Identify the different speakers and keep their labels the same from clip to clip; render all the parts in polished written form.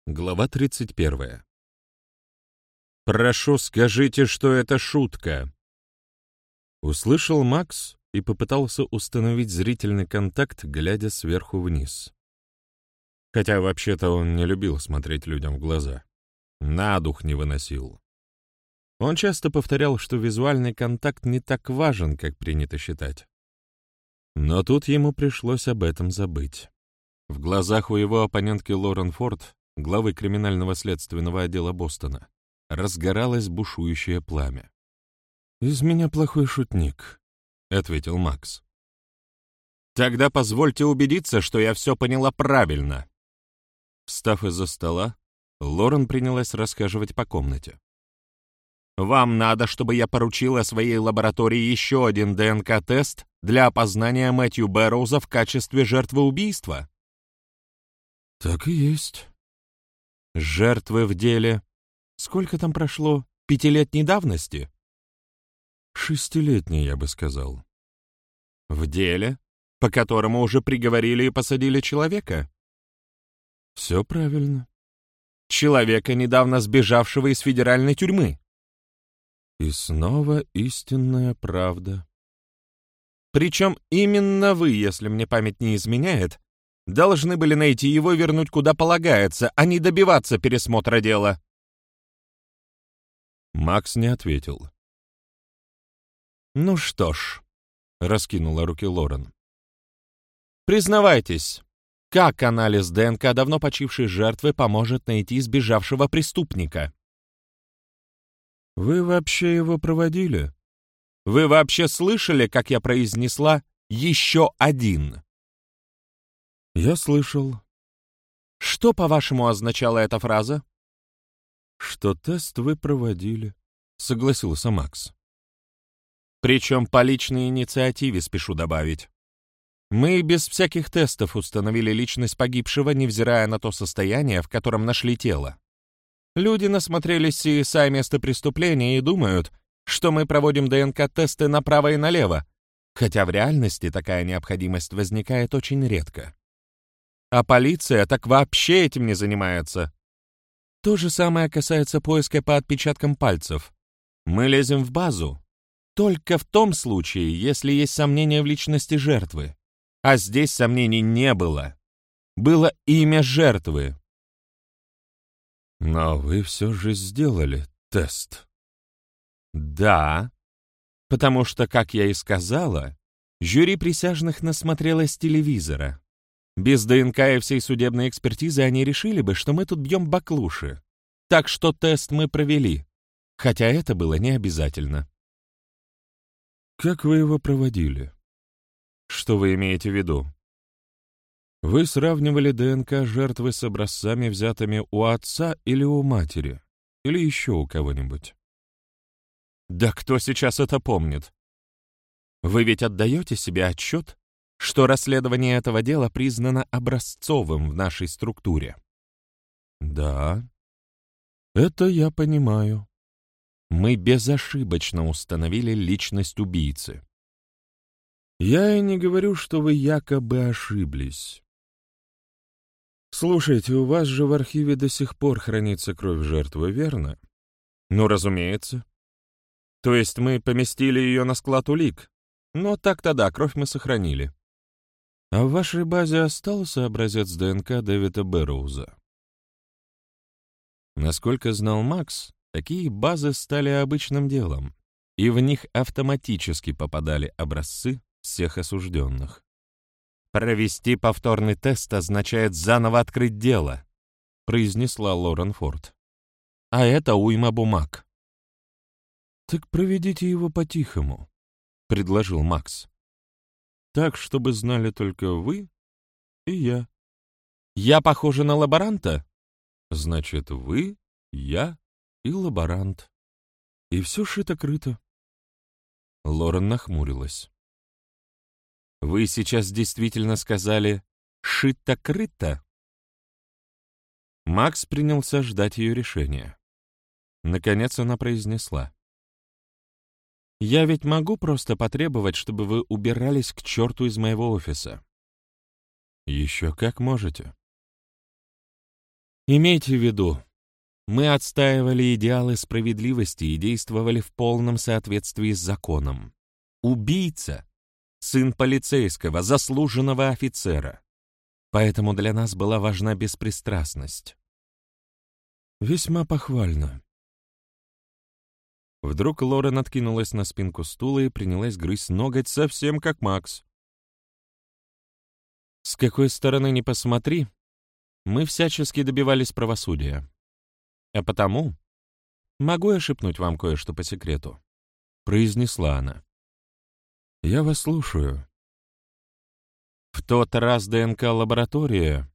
Speaker 1: Глава 31. «Прошу, скажите, что это шутка!» Услышал Макс и попытался установить зрительный контакт, глядя сверху вниз. Хотя вообще-то он не любил смотреть людям в глаза. На дух не выносил. Он часто повторял, что визуальный контакт не так важен, как принято считать. Но тут ему пришлось об этом забыть. В глазах у его оппонентки Лорен Форд, главы криминального следственного отдела Бостона, разгоралось бушующее пламя. «Из меня плохой шутник», — ответил Макс. «Тогда позвольте убедиться, что я все поняла правильно». Встав из-за стола, Лорен принялась расхаживать по комнате. «Вам надо, чтобы я поручила своей лаборатории еще один ДНК-тест для опознания Мэтью Бэрроуза в качестве жертвы убийства?» «Так и есть». «Жертвы в деле... Сколько там прошло? 5-летней давности?»
Speaker 2: 6-летней, я бы сказал.
Speaker 1: «В деле, по которому уже приговорили и посадили человека?»
Speaker 2: «Все правильно».
Speaker 1: «Человека, недавно сбежавшего из федеральной тюрьмы?»
Speaker 2: «И снова истинная правда».
Speaker 1: «Причем именно вы, если мне память не изменяет, должны были найти его и вернуть куда полагается, а не добиваться пересмотра дела».
Speaker 2: Макс не ответил.
Speaker 1: «Ну что ж», — раскинула руки Лорен. «Признавайтесь, как анализ ДНК давно почившей жертвы поможет найти сбежавшего преступника?»
Speaker 2: «Вы вообще его проводили?»
Speaker 1: «Вы вообще слышали, как я произнесла «еще один»?»
Speaker 2: «Я слышал».
Speaker 1: «Что, по-вашему, означала эта фраза?»
Speaker 2: «Что тест вы проводили», — согласился Макс.
Speaker 1: «Причем по личной инициативе, спешу добавить. Мы без всяких тестов установили личность погибшего, невзирая на то состояние, в котором нашли тело. Люди насмотрелись CSI места преступления и думают, что мы проводим ДНК-тесты направо и налево, хотя в реальности такая необходимость возникает очень редко. А полиция так вообще этим не занимается. То же самое касается поиска по отпечаткам пальцев. Мы лезем в базу только в том случае, если есть сомнения в личности жертвы. А здесь сомнений не было. Было имя жертвы».
Speaker 2: «Но вы все же сделали тест».
Speaker 1: «Да, потому что, как я и сказала, жюри присяжных насмотрелось телевизора. Без ДНК и всей судебной экспертизы они решили бы, что мы тут бьем баклуши. Так что тест мы провели, хотя это было не обязательно».
Speaker 2: «Как вы его проводили?»
Speaker 1: «Что вы имеете в виду?»
Speaker 2: «Вы сравнивали ДНК жертвы с образцами, взятыми у отца или у матери, или еще у кого-нибудь?»
Speaker 1: «Да кто сейчас это помнит? Вы ведь отдаете себе отчет, что расследование этого дела признано образцовым в нашей структуре?»
Speaker 2: «Да, это я понимаю».
Speaker 1: «Мы безошибочно установили личность убийцы».
Speaker 2: «Я и не говорю, что вы якобы ошиблись. Слушайте, у вас же в архиве до сих пор хранится кровь жертвы, верно?»
Speaker 1: «Ну, разумеется. То есть мы поместили ее на склад улик, но так-то да, кровь мы сохранили».
Speaker 2: «А в вашей базе остался образец ДНК Дэвида Бэрроуза?»
Speaker 1: Насколько знал Макс, такие базы стали обычным делом, и в них автоматически попадали образцы всех осужденных. «Провести повторный тест означает заново открыть дело», — произнесла Лорен Форд. «А это уйма бумаг».
Speaker 2: «Так проведите его по-тихому», — предложил Макс. «Так, чтобы знали только вы и я».
Speaker 1: «Я похожа на лаборанта?»
Speaker 2: «Значит, вы, я и лаборант. И все шито-крыто».
Speaker 1: Лорен нахмурилась. «Вы сейчас действительно сказали «шито-крыто»?» Макс принялся ждать ее решения. Наконец она произнесла: «Я ведь могу просто потребовать, чтобы вы убирались к черту из моего офиса».
Speaker 2: «Еще как можете». Имейте в виду, мы отстаивали идеалы справедливости и действовали в полном соответствии с законом. Убийца — сын полицейского, заслуженного офицера. Поэтому для нас была важна беспристрастность. Весьма похвально. Вдруг Лорен откинулась на спинку стула и принялась грызть ноготь совсем как Макс. С какой стороны ни посмотри, мы всячески добивались правосудия. А потому могу я шепнуть вам кое-что по секрету, произнесла она. Я вас слушаю. В тот раз ДНК-лаборатория...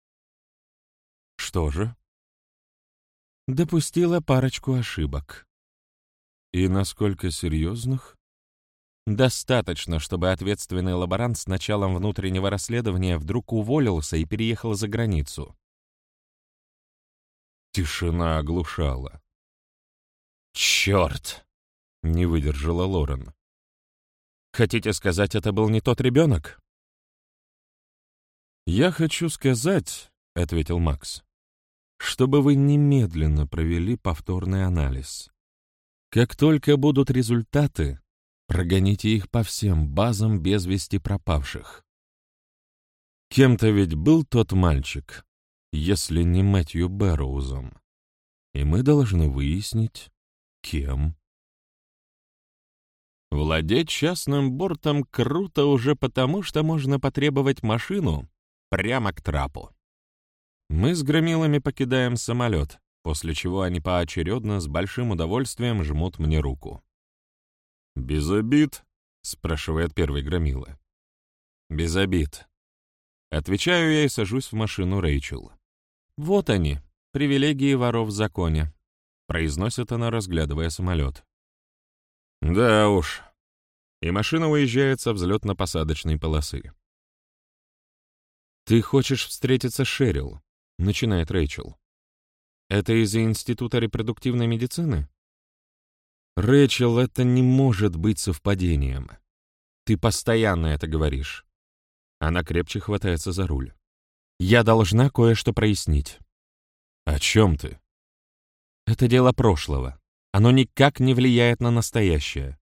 Speaker 2: Что же? Допустила парочку ошибок. И насколько серьезных? Достаточно, чтобы ответственный лаборант с началом внутреннего расследования вдруг уволился и переехал за границу. Тишина оглушала. «Черт!» — не выдержала Лорен. «Хотите сказать, это был не тот ребенок?» «Я хочу сказать, — ответил Макс, — чтобы вы немедленно провели повторный анализ. Как только будут результаты, прогоните их по всем базам без вести пропавших. Кем-то ведь был тот мальчик, если не Мэтью Бэрроузом, и мы должны выяснить, кем». Владеть частным бортом круто уже потому, что можно потребовать машину прямо к трапу. Мы с громилами покидаем самолет, после чего они поочередно с большим удовольствием жмут мне руку. «Без обид?» — спрашивает первый громила. «Без обид». Отвечаю я и сажусь в машину Рэйчел. «Вот они, привилегии воров в законе», — произносит она, разглядывая самолет. «Да уж». И машина уезжает со взлетно-посадочной полосы. «Ты хочешь встретиться с Шерил?» — начинает Рэйчел. «Это из-за Института репродуктивной медицины?» «Рэйчел, это не может быть совпадением. Ты постоянно это говоришь». Она крепче хватается за руль. «Я должна кое-что прояснить». «О чем ты?» «Это дело прошлого. Оно никак не влияет на настоящее».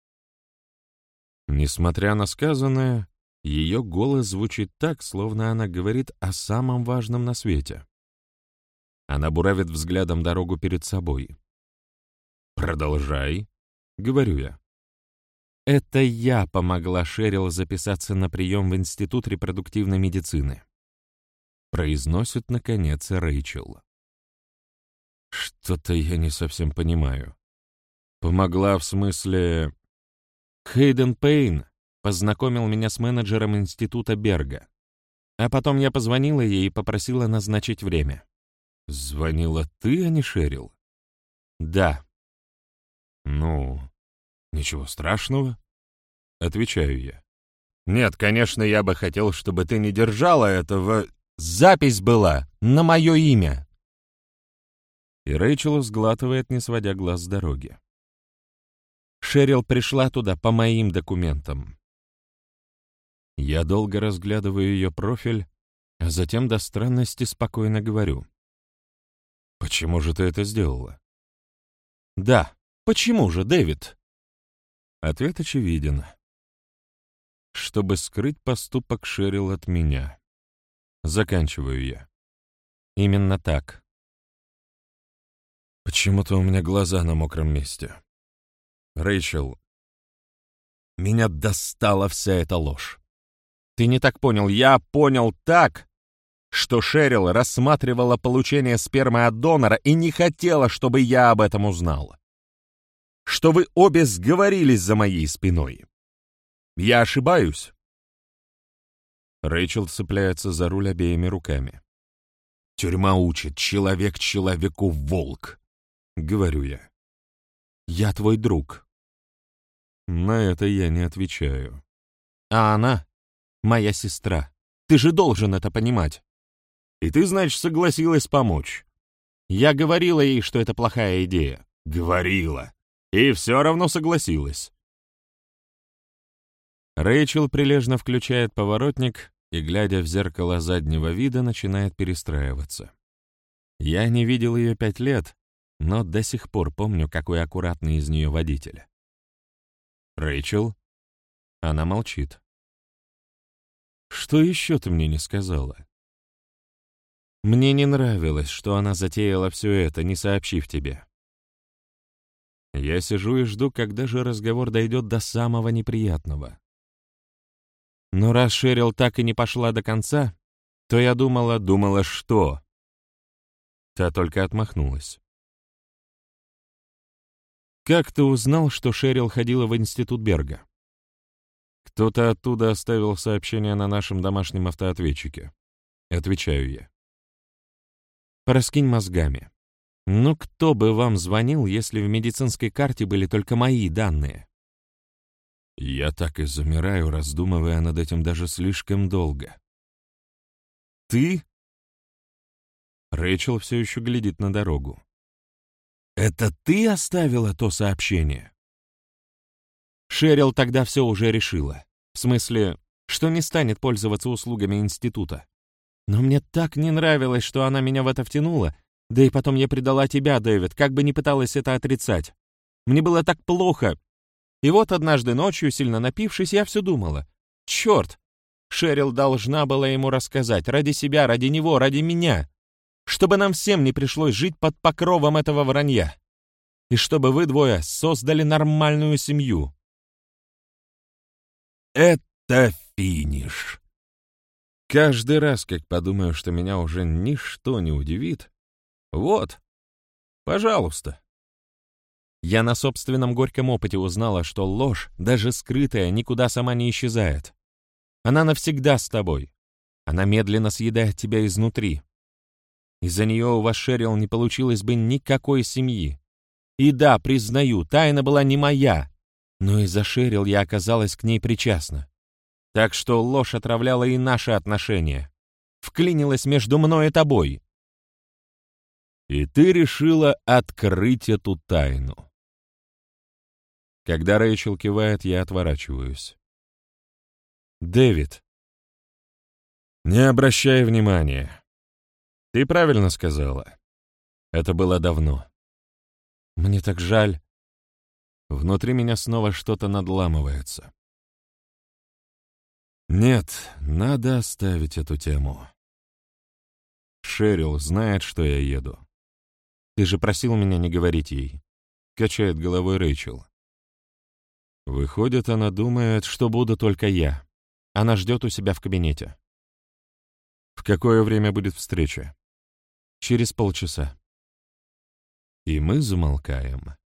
Speaker 2: Несмотря на сказанное, ее голос звучит так, словно она говорит о самом важном на свете. Она буравит взглядом дорогу перед собой. «Продолжай», — говорю я. «Это я помогла Шерил записаться на прием в Институт репродуктивной медицины», — произносит, наконец, Рэйчел. «Что-то я не совсем понимаю. Помогла в смысле...» Хейден Пейн познакомил меня с менеджером Института Берга, а потом я позвонила ей и попросила назначить время. «Звонила ты, а не Шерил?» «Да». «Ну, ничего страшного», — отвечаю я. «Нет, конечно, я бы хотел, чтобы ты не держала этого... Запись была на мое имя!» И Рэйчел сглатывает, не сводя глаз с дороги. Шерил пришла туда по моим документам. Я долго разглядываю ее профиль, а затем до странности спокойно говорю. «Почему же ты это сделала?» «Да, почему же, Дэвид?» Ответ очевиден. Чтобы скрыть поступок Шерил от меня. Заканчиваю я. Именно так. Почему-то у меня глаза на мокром месте. Рэйчел, меня достала вся эта ложь. Ты не так понял. Я понял так, что Шерил рассматривала получение спермы от донора и не хотела, чтобы я об этом узнал. Что вы обе сговорились за моей спиной. Я ошибаюсь?» Рэйчел цепляется за руль обеими руками. «Тюрьма учит, человек человеку волк», — говорю я. «Я твой друг». На это я не отвечаю. «А она моя сестра. Ты же должен это понимать. И ты, значит, согласилась помочь. Я говорила ей, что это плохая идея. Говорила. И все равно согласилась». Рэйчел прилежно включает поворотник и, глядя в зеркало заднего вида, начинает перестраиваться. Я не видел ее 5 лет, но до сих пор помню, какой аккуратный из нее водитель. «Рэйчел?» Она молчит. «Что еще ты мне не сказала?» Мне не нравилось, что она затеяла все это, не сообщив тебе. Я сижу и жду, когда же разговор дойдет до самого неприятного. Но раз Шерил так и не пошла до конца, то я думала, что? Та только отмахнулась. «Как ты узнал, что Шерил ходила в институт Берга?» «Кто-то оттуда оставил сообщение на нашем домашнем автоответчике». Отвечаю я. «Пораскинь мозгами. Ну кто бы вам звонил, если в медицинской карте были только мои данные?» Я так и замираю, раздумывая над этим даже слишком долго. «Ты?» Рэйчел все еще глядит на дорогу. «Это ты оставила то сообщение?» Шерил тогда все уже решила. В смысле, что не станет пользоваться услугами института. Но мне так не нравилось, что она меня в это втянула, да и потом я предала тебя, Дэвид, как бы ни пыталась это отрицать. Мне было так плохо. И вот однажды ночью, сильно напившись, я все думала. Черт! Шерил должна была ему рассказать. Ради себя, ради него, ради меня. Чтобы нам всем не пришлось жить под покровом этого вранья. И чтобы вы двое создали нормальную семью. Это финиш. Каждый раз, как подумаю, что меня уже ничто не удивит, вот, пожалуйста. Я на собственном горьком опыте узнала, что ложь, даже скрытая, никуда сама не исчезает. Она навсегда с тобой. Она медленно съедает тебя изнутри. Из-за нее у вас, Шерил, не получилось бы никакой семьи. И да, признаю, тайна была не моя, но из-за Шерил я оказалась к ней причастна. Так что ложь отравляла и наши отношения. Вклинилась между мной и тобой. И ты решила открыть эту тайну. Когда Рэйчел кивает, я отворачиваюсь. «Дэвид, не обращай внимания. Ты правильно сказала. Это было давно. Мне так жаль. Внутри меня снова что-то надламывается. Нет, надо оставить эту тему. Шерил знает, что я еду. Ты же просил меня не говорить ей. Качает головой Рэйчел. Выходит, она думает, что буду только я. Она ждет у себя в кабинете. В какое время будет встреча? Через полчаса. И мы замолкаем.